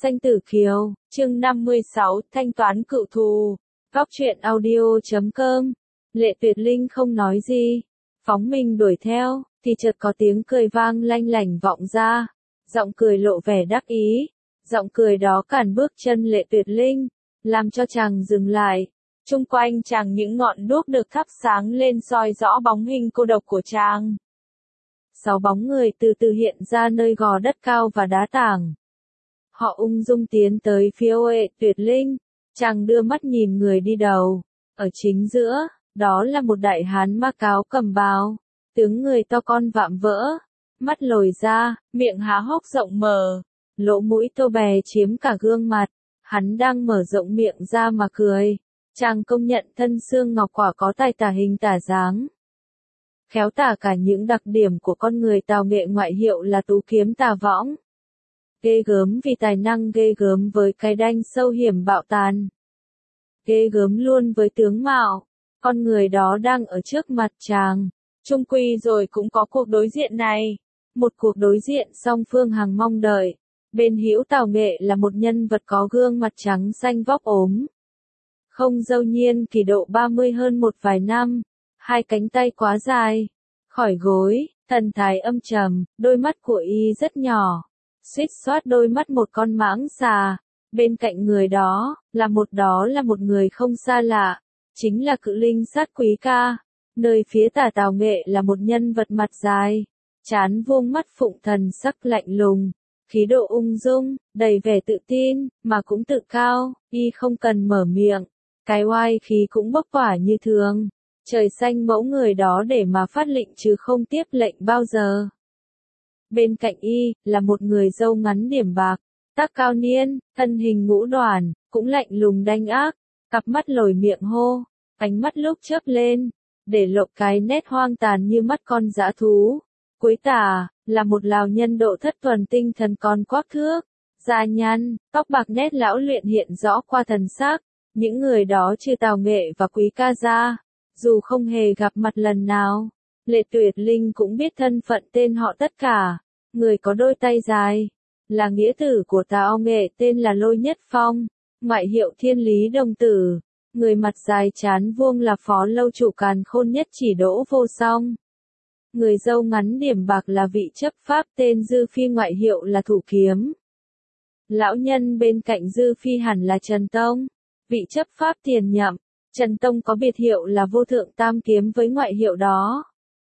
Xanh Tử Kiều, chương 56, thanh toán cựu thù. Góc truyện audio.com. Lệ Tuyệt Linh không nói gì, phóng mình đuổi theo, thì chợt có tiếng cười vang lanh lảnh vọng ra. Giọng cười lộ vẻ đắc ý, giọng cười đó cản bước chân Lệ Tuyệt Linh, làm cho chàng dừng lại. Chung quanh chàng những ngọn đuốc được thắp sáng lên soi rõ bóng hình cô độc của chàng. 6 bóng người từ từ hiện ra nơi gò đất cao và đá tảng. Họ ung dung tiến tới phía Lệ Tuyệt Linh, chàng đưa mắt nhìn người đi đầu. Ở chính giữa, đó là một đại hán ma cáo cầm bào, tướng người to con vạm vỡ, mắt lồi ra, miệng há hốc rộng mở, lỗ mũi tô bè chiếm cả gương mặt. Hắn đang mở rộng miệng ra mà cười. Chàng công nhận thân xương ngọc quả có tài tả hình tả dáng, khéo tả cả những đặc điểm của con người Tào Nghệ, ngoại hiệu là Tú Kiếm Tà Võng. Ghê gớm vì tài năng, ghê gớm với cái đanh sâu hiểm bạo tàn, ghê gớm luôn với tướng mạo. Con người đó đang ở trước mặt chàng. Chung quy rồi cũng có cuộc đối diện này, một cuộc đối diện song phương hằng mong đợi. Bên hữu Tào Nghệ là một nhân vật có gương mặt trắng xanh vóc ốm, không râu, nhiên kỷ độ 30 hơn một vài năm, hai cánh tay quá dài, khỏi gối, thần thái âm trầm, đôi mắt của y rất nhỏ, suýt soát đôi mắt một con mãng xà. Bên cạnh người đó là một người không xa lạ, chính là Cự Linh Sát Quý Ca. Nơi phía tả Tào Nghệ là một nhân vật mặt dài, trán vuông, mắt phụng, thần sắc lạnh lùng, khí độ ung dung, đầy vẻ tự tin, mà cũng tự cao. Y không cần mở miệng, cái oai khí cũng bốc tỏa như thường. Trời xanh mẫu người đó để mà phát lệnh chứ không tiếp lệnh bao giờ. Bên cạnh y là một người râu ngắn điểm bạc, tác cao niên, thân hình ngũ đoản, cũng lạnh lùng đanh ác, cặp mắt lồi miệng hô, ánh mắt lúc chớp lên, để lộ cái nét hoang tàn như mắt con dã thú. Cuối tả là một lão nhân độ thất tuần, tinh thần còn quắc thước, da nhăn, tóc bạc, nét lão luyện hiện rõ qua thần sắc. Những người đó trừ Tào Nghệ và Quý Ca ra, dù không hề gặp mặt lần nào, Lệ Tuyệt Linh cũng biết thân phận tên họ tất cả. Người có đôi tay dài là nghĩa tử của Tào Nghệ, tên là Lôi Nhất Phong, ngoại hiệu Thiên Lý Đồng Tử. Người mặt dài trán vuông là phó lâu chủ Càn Khôn Nhất Chỉ Đỗ Vô Song. Người râu ngắn điểm bạc là vị chấp pháp tên Dư Phi, ngoại hiệu là Thủ Kiếm. Lão nhân bên cạnh Dư Phi hẳn là Trần Tông, vị chấp pháp tiền nhậm. Trần Tông có biệt hiệu là Vô Thượng Tam Kiếm với ngoại hiệu đó.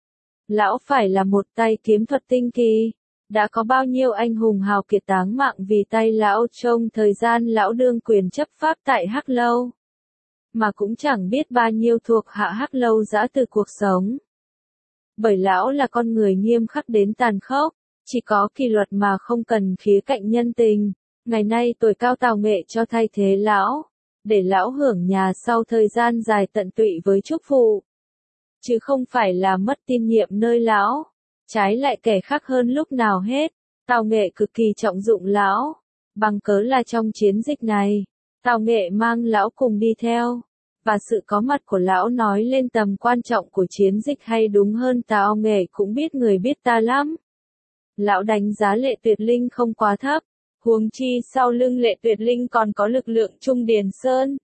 Lão phải là một tay kiếm thuật tinh kỳ. Đã có bao nhiêu anh hùng hào kiệt táng mạng vì tay lão trong thời gian lão đương quyền chấp pháp tại Hắc Lâu. Mà cũng chẳng biết bao nhiêu thuộc hạ Hắc Lâu giã từ cuộc sống. Bởi lão là con người nghiêm khắc đến tàn khốc, chỉ có kỷ luật mà không cần khía cạnh nhân tình. Ngày nay tuổi cao Tào Nghệ cho thay thế lão, để lão hưởng nhà sau thời gian dài tận tụy với chức vụ, chứ không phải là mất tin nhiệm nơi lão. Trái lại kẻ khác hơn lúc nào hết, Tào Nghệ cực kỳ trọng dụng lão, bằng cớ là trong chiến dịch này, Tào Nghệ mang lão cùng đi theo, và sự có mặt của lão nói lên tầm quan trọng của chiến dịch, hay đúng hơn Tào Nghệ cũng biết người biết ta lắm. Lão đánh giá Lệ Tuyệt Linh không quá thấp, huống chi sau lưng Lệ Tuyệt Linh còn có lực lượng Trung Điền Sơn.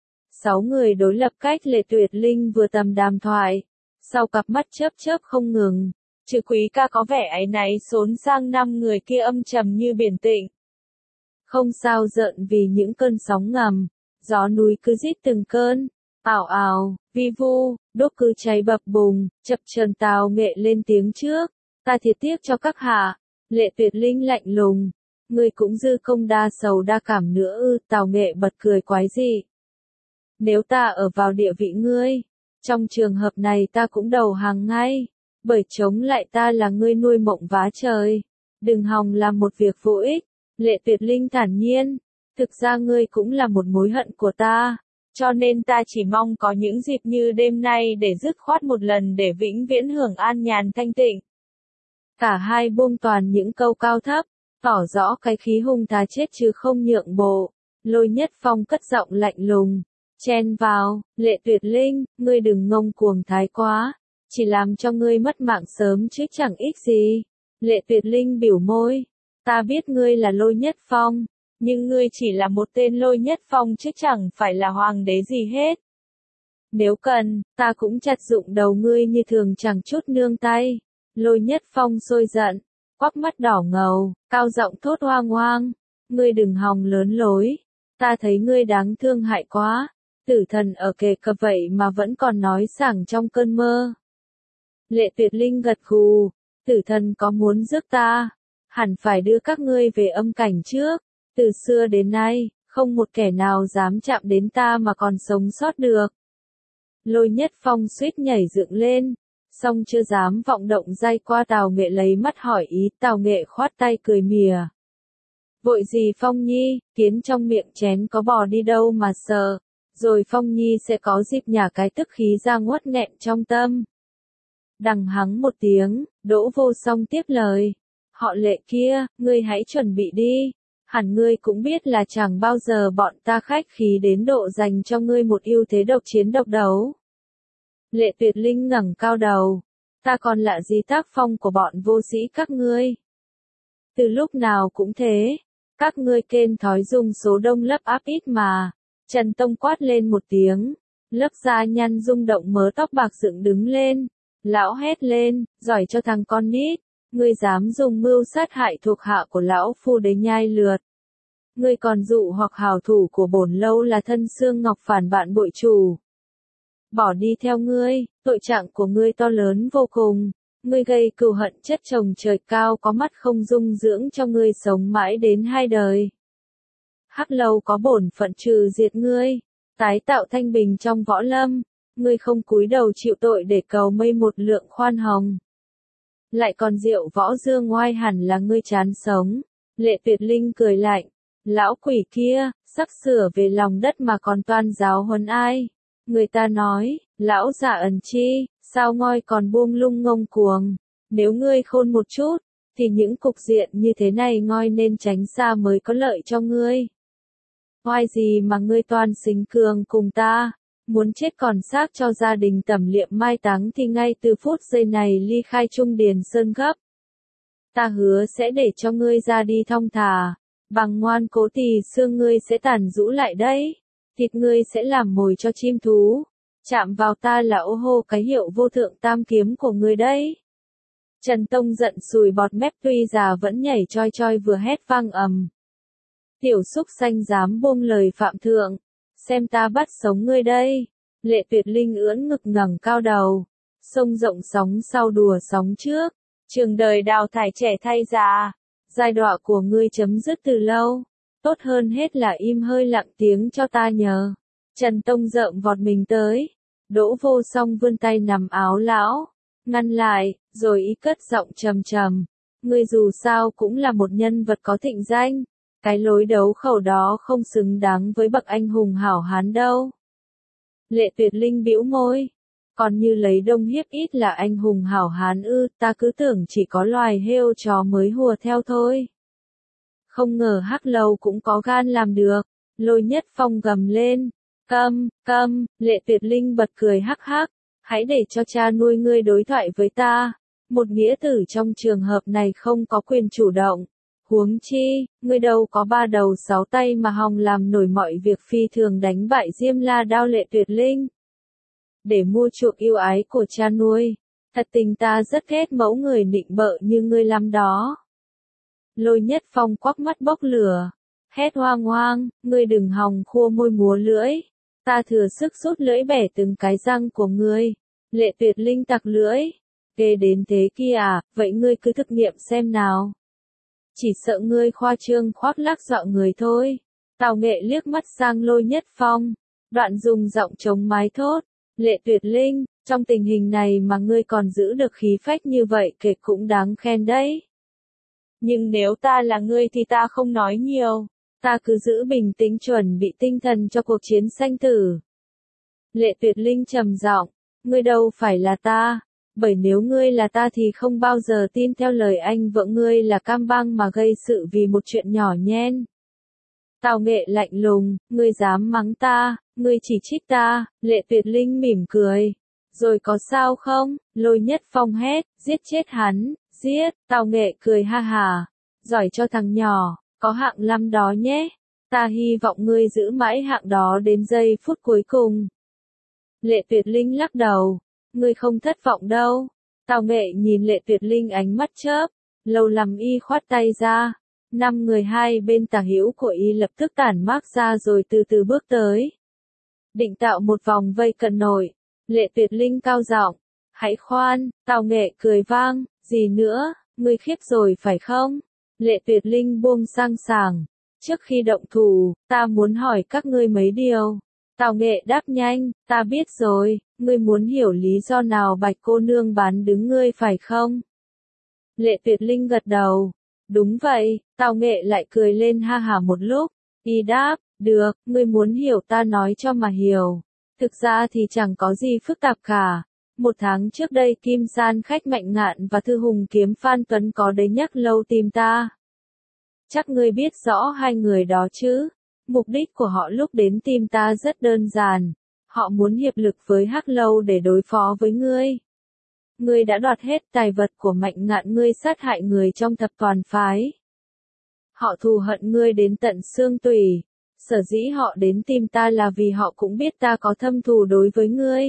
6 người đối lập cách Lệ Tuyệt Linh vừa tầm đàm thoại, sau cặp mắt chớp chớp không ngừng. Trừ Quý Ca có vẻ áy náy xốn sang, 5 người kia âm trầm như biển tịnh. Không sao giận vì những cơn sóng ngầm, gió núi cứ rít từng cơn, ảo ảo, vi vu, đốt cứ cháy bập bùng, chập chờn. Tào Nghệ lên tiếng trước, ta thiệt tiếc cho các hạ. Lệ Tuyệt Linh lạnh lùng, ngươi cũng dư công đa sầu đa cảm nữa ư? Tào Nghệ bật cười quái dị. Nếu ta ở vào địa vị ngươi, trong trường hợp này ta cũng đầu hàng ngay. Bởi chống lại ta là ngươi nuôi mộng vá trời, đừng hòng làm một việc vô ích. Lệ Tuyệt Linh thản nhiên, thực ra ngươi cũng là một mối hận của ta, cho nên ta chỉ mong có những dịp như đêm nay để dứt khoát một lần, để vĩnh viễn hưởng an nhàn thanh tịnh. Cả hai buông toàn những câu cao thấp, tỏ rõ cái khí hung thà chết chứ không nhượng bộ. Lôi Nhất Phong cất giọng lạnh lùng, chen vào, Lệ Tuyệt Linh, ngươi đừng ngông cuồng thái quá. Chỉ làm cho ngươi mất mạng sớm chứ chẳng ích gì. Lệ Tuyệt Linh biểu môi, ta biết ngươi là Lôi Nhất Phong, Nhưng ngươi chỉ là một tên Lôi Nhất Phong chứ chẳng phải là hoàng đế gì hết. Nếu cần, ta cũng chặt dụng đầu ngươi như thường chẳng chút nương tay. Lôi Nhất Phong sôi giận, quắc mắt đỏ ngầu, cao giọng thốt hoang hoang. Ngươi đừng hòng lớn lối, ta thấy ngươi đáng thương hại quá. Tử thần ở kề cận vậy mà vẫn còn nói sảng trong cơn mơ. Lệ Tuyệt Linh gật gù, tử thần có muốn rước ta, hẳn phải đưa các ngươi về âm cảnh trước. Từ xưa đến nay, không một kẻ nào dám chạm đến ta mà còn sống sót được. Lôi Nhất Phong suýt nhảy dựng lên, song chưa dám vọng động day qua Tào Nghệ lấy mắt hỏi ý. Tào Nghệ khoát tay cười mỉa. Vội gì Phong Nhi, kiến trong miệng chén có bò đi đâu mà sợ, rồi Phong Nhi sẽ có dịp nhả cái tức khí ra uất nghẹn trong tâm. Đằng hắng một tiếng, Đỗ Vô Song tiếp lời. Họ Lệ kia, ngươi hãy chuẩn bị đi. Hẳn ngươi cũng biết là chẳng bao giờ bọn ta khách khí đến độ dành cho ngươi một ưu thế độc chiến độc đấu. Lệ Tuyệt Linh ngẩng cao đầu. Ta còn lạ gì tác phong của bọn vô sĩ các ngươi? Từ lúc nào cũng thế. Các ngươi kên thói dùng số đông lấp áp ít mà. Trần Tông quát lên một tiếng. Lớp da nhăn rung động mớ tóc bạc dựng đứng lên. Lão hét lên, giỏi cho thằng con nít. Ngươi dám dùng mưu sát hại thuộc hạ của lão phu để nhai lượt. Ngươi còn dụ hoặc hảo thủ của bổn lâu là Thân Xương Ngọc phản bạn bội chủ. Bỏ đi theo ngươi, tội trạng của ngươi to lớn vô cùng. Ngươi gây cừu hận chất chồng trời cao có mắt không dung dưỡng cho ngươi sống mãi đến 2 đời. Hắc lâu có bổn phận trừ diệt ngươi, tái tạo thanh bình trong võ lâm. Ngươi không cúi đầu chịu tội để cầu mây một lượng khoan hồng. Lại còn Diệu Võ Dương Ngoai hẳn là ngươi chán sống. Lệ Tuyệt Linh cười lạnh. Lão quỷ kia, sắp sửa về lòng đất mà còn toan giáo huấn ai. Người ta nói, lão già ẩn chi, sao ngoi còn buông lung ngông cuồng. Nếu ngươi khôn một chút, thì những cục diện như thế này ngoi nên tránh xa mới có lợi cho ngươi. Oai gì mà ngươi toan xính cường cùng ta, muốn chết còn xác cho gia đình tẩm liệm mai táng thì ngay từ phút giây này ly khai Trung Điền Sơn gấp. Ta hứa sẽ để cho ngươi ra đi thong thả, bằng ngoan cố thì xương ngươi sẽ tàn rũ lại đấy, thịt ngươi sẽ làm mồi cho chim thú, chạm vào ta là ô hô cái hiệu vô thượng tam kiếm của ngươi đấy. Trần Tông giận sùi bọt mép tuy già vẫn nhảy choi choi vừa hét vang ầm. Tiểu xúc xanh dám buông lời phạm thượng, xem ta bắt sống ngươi đây. Lệ Tuyệt Linh ưỡn ngực ngẩng cao đầu, sông rộng sóng sau đùa sóng trước, trường đời đào thải trẻ thay già, giai đọa của ngươi chấm dứt từ lâu, tốt hơn hết là im hơi lặng tiếng cho ta nhờ. Trần Tông rợm vọt mình tới, Đỗ Vô Song vươn tay nằm áo lão, ngăn lại, rồi ý cất giọng trầm trầm, ngươi dù sao cũng là một nhân vật có thịnh danh, cái lối đấu khẩu đó không xứng đáng với bậc anh hùng hảo hán đâu. Lệ Tuyệt Linh bĩu môi, còn như lấy đông hiếp ít là anh hùng hảo hán ư, ta cứ tưởng chỉ có loài heo chó mới hùa theo thôi. Không ngờ Hắc Lâu cũng có gan làm được. Lôi Nhất Phong gầm lên, câm, Lệ Tuyệt Linh bật cười hắc hắc, hãy để cho cha nuôi ngươi đối thoại với ta. Một nghĩa tử trong trường hợp này không có quyền chủ động. Huống chi, ngươi đâu có 3 đầu 6 tay mà hòng làm nổi mọi việc phi thường đánh bại Diêm La Đao Lệ Tuyệt Linh. Để mua chuộc yêu ái của cha nuôi, thật tình ta rất ghét mẫu người nịnh bợ như ngươi lắm đó. Lôi Nhất Phong quắc mắt bốc lửa, hét hoang hoang, ngươi đừng hòng khua môi múa lưỡi, ta thừa sức rút lưỡi bẻ từng cái răng của ngươi. Lệ Tuyệt Linh tặc lưỡi, ghê đến thế kia à, vậy ngươi cứ thực nghiệm xem nào. Chỉ sợ ngươi khoa trương khoác lác dọa người thôi. Tào Nghệ liếc mắt sang Lôi Nhất Phong, đoạn dùng giọng chống mái thốt, Lệ Tuyệt Linh, trong tình hình này mà ngươi còn giữ được khí phách như vậy kể cũng đáng khen đấy. Nhưng nếu ta là ngươi thì ta không nói nhiều, ta cứ giữ bình tĩnh chuẩn bị tinh thần cho cuộc chiến sanh tử. Lệ Tuyệt Linh trầm giọng, ngươi đâu phải là ta, bởi nếu ngươi là ta thì không bao giờ tin theo lời anh vợ ngươi là cam băng mà gây sự vì một chuyện nhỏ nhen. Tào Nghệ lạnh lùng, ngươi dám mắng ta, ngươi chỉ trích ta. Lệ Tuyệt Linh mỉm cười, rồi có sao không? Lôi Nhất Phong hét, giết chết hắn, giết. Tào Nghệ cười ha hà, giỏi cho thằng nhỏ, có hạng 5 đó nhé. Ta hy vọng ngươi giữ mãi hạng đó đến giây phút cuối cùng. Lệ Tuyệt Linh lắc đầu. Ngươi không thất vọng đâu. Tào Nghệ nhìn Lệ Tuyệt Linh ánh mắt chớp. Lâu lắm y khoát tay ra. 5 người hai bên tả hữu của y lập tức tản mát ra rồi từ từ bước tới. Định tạo một vòng vây cận nổi. Lệ Tuyệt Linh cao giọng. Hãy khoan, Tào Nghệ cười vang. Gì nữa, ngươi khiếp rồi phải không? Lệ Tuyệt Linh buông sang sảng. Trước khi động thủ, ta muốn hỏi các ngươi mấy điều. Tào Nghệ đáp nhanh, ta biết rồi, ngươi muốn hiểu lý do nào Bạch cô nương bán đứng ngươi phải không? Lệ Tuyệt Linh gật đầu. Đúng vậy, Tào Nghệ lại cười lên ha hả một lúc. Y đáp, được, ngươi muốn hiểu ta nói cho mà hiểu. Thực ra thì chẳng có gì phức tạp cả. 1 tháng trước đây Kim San khách Mạnh Ngạn và Thư Hùng kiếm Phan Tuấn có đến nhắc lâu tìm ta. Chắc ngươi biết rõ hai người đó chứ. Mục đích của họ lúc đến tìm ta rất đơn giản. Họ muốn hiệp lực với Hắc Lâu để đối phó với ngươi. Ngươi đã đoạt hết tài vật của Mạnh Ngạn, ngươi sát hại người trong thập toàn phái. Họ thù hận ngươi đến tận xương tủy. Sở dĩ họ đến tìm ta là vì họ cũng biết ta có thâm thù đối với ngươi.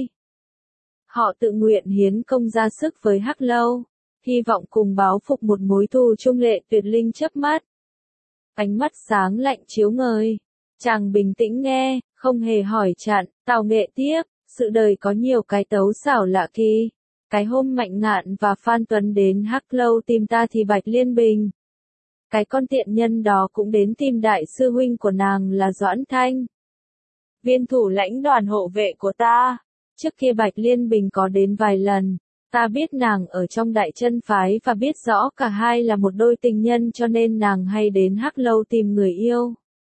Họ tự nguyện hiến công ra sức với Hắc Lâu, hy vọng cùng báo phục một mối thù chung. Lệ Tuyệt Linh chớp mắt. Ánh mắt sáng lạnh chiếu ngời. Chàng bình tĩnh nghe, không hề hỏi chặn. Tào Nghệ tiếp, sự đời có nhiều cái tấu xảo lạ kỳ. Cái hôm Mạnh Ngạn và Phan Tuấn đến Hắc Lâu tìm ta thì Bạch Liên Bình. Cái con tiện nhân đó cũng đến tìm đại sư huynh của nàng là Doãn Thanh. Viên thủ lãnh đoàn hộ vệ của ta. Trước kia Bạch Liên Bình có đến vài lần. Ta biết nàng ở trong Đại Chân phái và biết rõ cả hai là một đôi tình nhân, cho nên nàng hay đến Hắc Lâu tìm người yêu.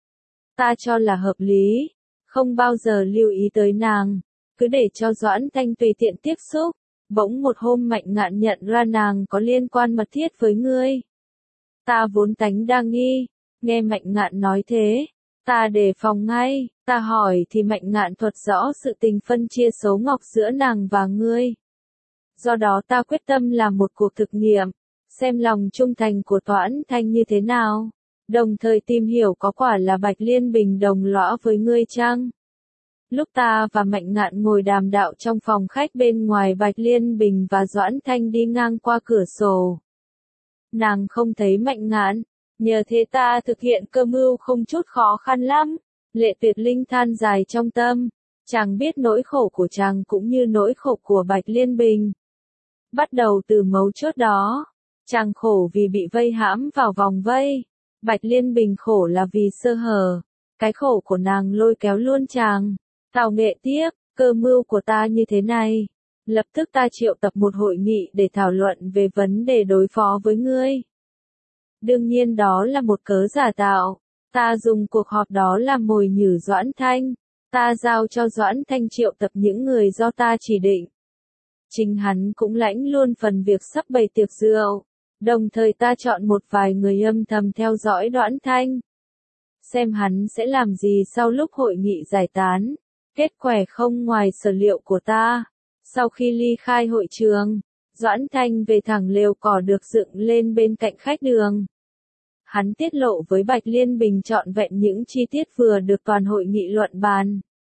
Ta cho là hợp lý, không bao giờ lưu ý tới nàng, cứ để cho Doãn Thanh tùy tiện tiếp xúc. Bỗng một hôm Mạnh Ngạn nhận ra nàng có liên quan mật thiết với ngươi. Ta vốn tánh đa nghi, nghe Mạnh Ngạn nói thế, ta đề phòng ngay. Ta hỏi thì Mạnh Ngạn thuật rõ sự tình phân chia số ngọc giữa nàng và ngươi. Do đó ta quyết tâm làm một cuộc thực nghiệm, xem lòng trung thành của Doãn Thanh như thế nào, đồng thời tìm hiểu có quả là Bạch Liên Bình đồng lõa với ngươi chăng. Lúc ta và Mạnh Ngạn ngồi đàm đạo trong phòng khách bên ngoài, Bạch Liên Bình và Doãn Thanh đi ngang qua cửa sổ. Nàng không thấy Mạnh Ngạn, nhờ thế ta thực hiện cơ mưu không chút khó khăn lắm. Lệ Tuyệt Linh than dài trong tâm, chàng biết nỗi khổ của chàng cũng như nỗi khổ của Bạch Liên Bình. Bắt đầu từ mấu chốt đó, chàng khổ vì bị vây hãm vào vòng vây, Bạch Liên Bình khổ là vì sơ hở, cái khổ của nàng lôi kéo luôn chàng. Tào Nghệ tiếp, cơ mưu của ta như thế này, lập tức ta triệu tập một hội nghị để thảo luận về vấn đề đối phó với ngươi. Đương nhiên đó là một cớ giả tạo. Ta dùng cuộc họp đó làm mồi nhử Doãn Thanh. Ta giao cho Doãn Thanh triệu tập những người do ta chỉ định. Chính hắn cũng lãnh luôn phần việc sắp bày tiệc rượu. Đồng thời ta chọn một vài người âm thầm theo dõi Doãn Thanh. Xem hắn sẽ làm gì sau lúc hội nghị giải tán. Kết quả không ngoài sở liệu của ta. Sau khi ly khai hội trường, Doãn Thanh về thẳng lều cỏ được dựng lên bên cạnh khách đường. Hắn tiết lộ với Bạch Liên Bình trọn vẹn những chi tiết vừa được toàn hội nghị luận bàn.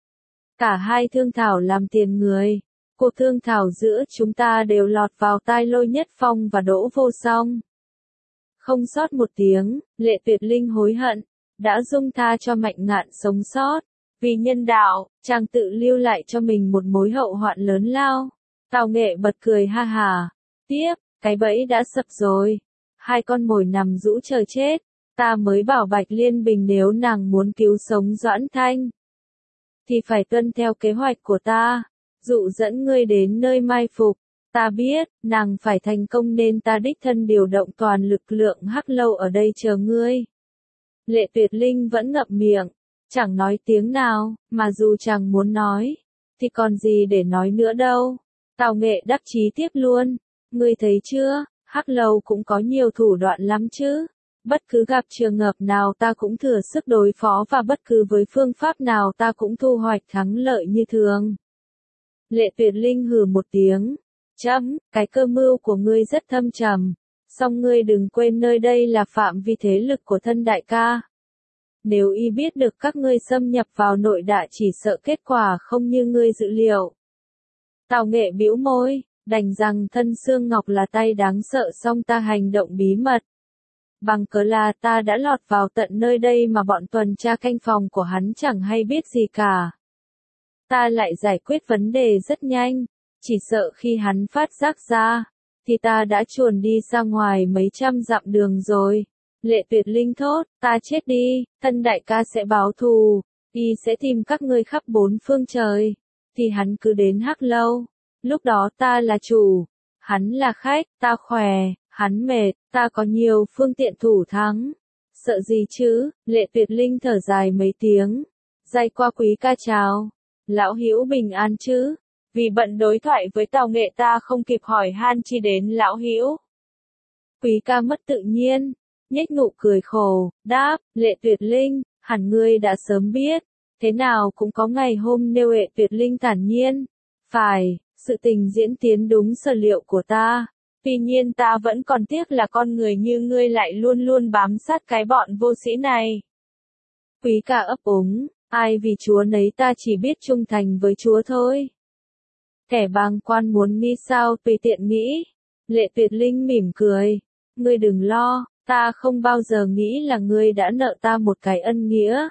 Cả hai thương thảo làm tiền người. Cuộc thương thảo giữa chúng ta đều lọt vào tai Lôi Nhất Phong và Đỗ Vô Song. Không sót một tiếng, Lệ Tuyệt Linh hối hận, đã dung tha cho Mạnh Ngạn sống sót. Vì nhân đạo, chàng tự lưu lại cho mình một mối hậu hoạn lớn lao. Tào Nghệ bật cười ha hà. Tiếp, cái bẫy đã sập rồi. Hai con mồi nằm rũ chờ chết. Ta mới bảo Bạch Liên Bình nếu nàng muốn cứu sống Doãn Thanh, thì phải tuân theo kế hoạch của ta. Dụ dẫn ngươi đến nơi mai phục. Ta biết, nàng phải thành công nên ta đích thân điều động toàn lực lượng Hắc Lâu ở đây chờ ngươi. Lệ Tuyệt Linh vẫn ngậm miệng, chẳng nói tiếng nào, mà dù chàng muốn nói, thì còn gì để nói nữa đâu. Tào Nghệ đắc chí tiếp luôn. Ngươi thấy chưa, Hắc Lâu cũng có nhiều thủ đoạn lắm chứ. Bất cứ gặp trường hợp nào ta cũng thừa sức đối phó và bất cứ với phương pháp nào ta cũng thu hoạch thắng lợi như thường. Lệ Tuyệt Linh hừ một tiếng. Cái cơ mưu của ngươi rất thâm trầm. Song ngươi đừng quên nơi đây là phạm vi thế lực của thân đại ca. Nếu y biết được các ngươi xâm nhập vào nội đại chỉ sợ kết quả không như ngươi dự liệu. Tào Nghệ bĩu môi, đành rằng thân xương ngọc là tay đáng sợ song ta hành động bí mật. Bằng cớ là ta đã lọt vào tận nơi đây mà bọn tuần tra canh phòng của hắn chẳng hay biết gì cả. Ta lại giải quyết vấn đề rất nhanh, chỉ sợ khi hắn phát giác ra, thì ta đã chuồn đi ra ngoài mấy trăm dặm đường rồi. Lệ Tuyệt Linh thốt, ta chết đi, thân đại ca sẽ báo thù, y sẽ tìm các ngươi khắp bốn phương trời, thì hắn cứ đến Hắc Lâu, lúc đó ta là chủ, hắn là khách, ta khỏe, hắn mệt, ta có nhiều phương tiện thủ thắng. Sợ gì chứ, Lệ Tuyệt Linh thở dài mấy tiếng, day qua Quý ca chào, lão hữu bình an chứ, vì bận đối thoại với Tào Nghệ ta không kịp hỏi han chi đến lão hữu. Quý ca mất tự nhiên, nhếch nụ cười khổ, đáp, Lệ Tuyệt Linh, hẳn ngươi đã sớm biết, thế nào cũng có ngày hôm nêu. Lệ Tuyệt Linh thản nhiên, phải, sự tình diễn tiến đúng sở liệu của ta, tuy nhiên ta vẫn còn tiếc là con người như ngươi lại luôn luôn bám sát cái bọn vô sĩ này. Quý ca ấp úng, ai vì chúa nấy ta chỉ biết trung thành với chúa thôi. Kẻ bàng quan muốn nghĩ sao tùy tiện nghĩ. Lệ Tuyệt Linh mỉm cười, ngươi đừng lo, ta không bao giờ nghĩ là ngươi đã nợ ta một cái ân nghĩa.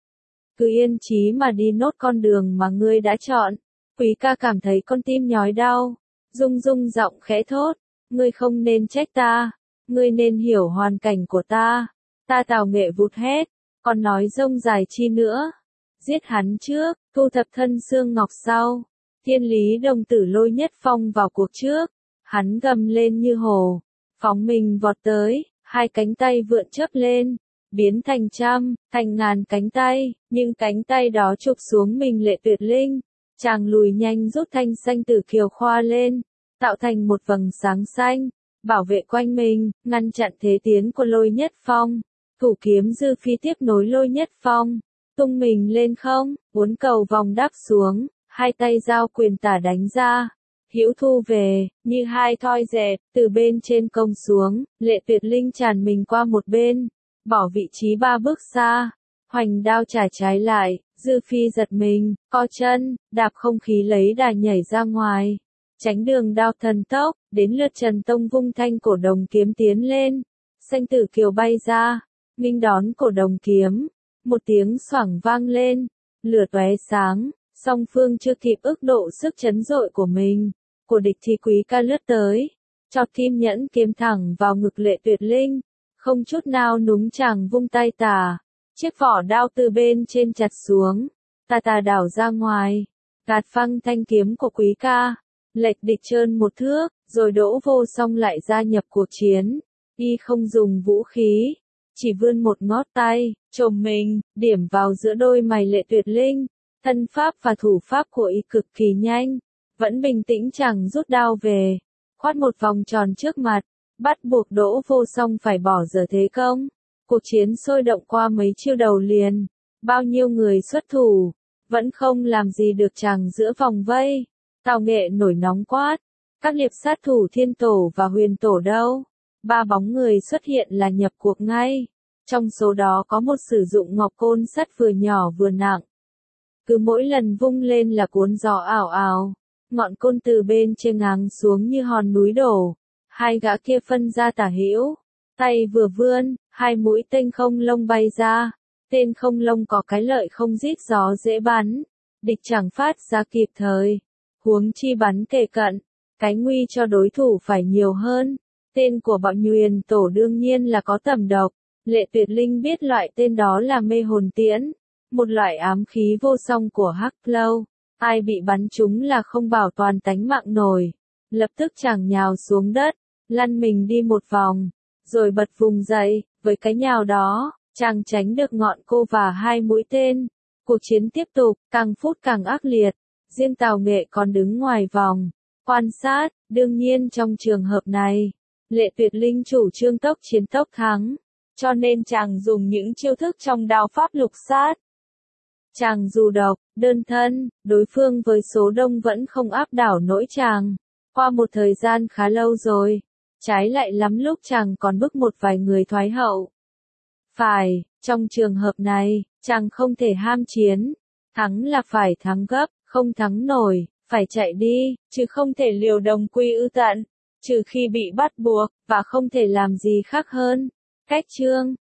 Cứ yên chí mà đi nốt con đường mà ngươi đã chọn. Quý ca cảm thấy con tim nhói đau, rung rung giọng khẽ thốt, ngươi không nên trách ta, ngươi nên hiểu hoàn cảnh của ta. Ta Tào Nghệ vụt hét, còn nói rông dài chi nữa. Giết hắn trước, thu thập thân xương ngọc sau. Thiên lý đồng tử Lôi Nhất Phong vào cuộc trước, hắn gầm lên như hổ, phóng mình vọt tới, hai cánh tay vượn chớp lên, biến thành trăm, thành ngàn cánh tay, nhưng cánh tay đó chụp xuống mình Lệ Tuyệt Linh, chàng lùi nhanh rút thanh xanh tử kiều khoa lên, tạo thành một vầng sáng xanh, bảo vệ quanh mình, ngăn chặn thế tiến của Lôi Nhất Phong. Thủ kiếm dư phi tiếp nối Lôi Nhất Phong, tung mình lên không, uốn cầu vòng đáp xuống. Hai tay giao quyền tả đánh ra, hữu thu về, như hai thoi dẹp, từ bên trên công xuống, Lệ Tuyệt Linh tràn mình qua một bên, bỏ vị trí 3 bước xa, hoành đao trả trái lại, dư phi giật mình, co chân, đạp không khí lấy đà nhảy ra ngoài, tránh đường đao thần tốc, đến lượt Trần Tông vung thanh cổ đồng kiếm tiến lên, xanh tử kiều bay ra, nghênh đón cổ đồng kiếm, một tiếng xoảng vang lên, lửa tóe sáng. Song phương chưa kịp ức độ sức chấn dội của mình, của địch thì Quý ca lướt tới, chọt kim nhẫn kiếm thẳng vào ngực Lệ Tuyệt Linh, không chút nào núng chàng vung tay tả, chiếc vỏ đao từ bên trên chặt xuống, tà đảo ra ngoài, gạt phăng thanh kiếm của Quý ca, lệch địch trơn một thước, rồi Đỗ Vô Song lại gia nhập cuộc chiến, y không dùng vũ khí, chỉ vươn một ngón tay, chồm mình, điểm vào giữa đôi mày Lệ Tuyệt Linh. Thân pháp và thủ pháp của y cực kỳ nhanh, vẫn bình tĩnh chẳng rút đao về, khoát một vòng tròn trước mặt, bắt buộc Đỗ Vô Song phải bỏ dở thế công. Cuộc chiến sôi động qua mấy chiêu đầu liền, bao nhiêu người xuất thủ, vẫn không làm gì được chàng giữa vòng vây. Tào Nghệ nổi nóng quát, các liệp sát thủ Thiên Tổ và Huyền Tổ đâu? 3 bóng người xuất hiện là nhập cuộc ngay, trong số đó có một sử dụng ngọc côn sắt vừa nhỏ vừa nặng. Cứ mỗi lần vung lên là cuốn gió ảo ảo, ngọn côn từ bên trên ngáng xuống như hòn núi đổ, hai gã kia phân ra tả hữu, tay vừa vươn, hai mũi tên không lông bay ra, tên không lông có cái lợi không rít gió dễ bắn, địch chẳng phát ra kịp thời, huống chi bắn kề cận, cái nguy cho đối thủ phải nhiều hơn, tên của bọn Huyền Tổ đương nhiên là có tầm độc, Lệ Tuyệt Linh biết loại tên đó là mê hồn tiễn. Một loại ám khí vô song của Hắc Lâu, ai bị bắn trúng là không bảo toàn tánh mạng nổi. Lập tức chàng nhào xuống đất, lăn mình đi một vòng, rồi bật vùng dậy, với cái nhào đó, chàng tránh được ngọn cô và hai mũi tên. Cuộc chiến tiếp tục, càng phút càng ác liệt, riêng Tào Nghệ còn đứng ngoài vòng, quan sát, đương nhiên trong trường hợp này, Lệ Tuyệt Linh chủ trương tốc chiến tốc thắng, cho nên chàng dùng những chiêu thức trong đao pháp lục sát. Chàng dù độc, đơn thân, đối phương với số đông vẫn không áp đảo nổi chàng. Qua một thời gian khá lâu rồi, Trái lại lắm lúc chàng còn bức một vài người thoái hậu. Phải, trong trường hợp này, chàng không thể ham chiến. Thắng là phải thắng gấp, không thắng nổi, phải chạy đi, chứ không thể liều đồng quy ư tận, trừ khi bị bắt buộc, và không thể làm gì khác hơn. Cách chương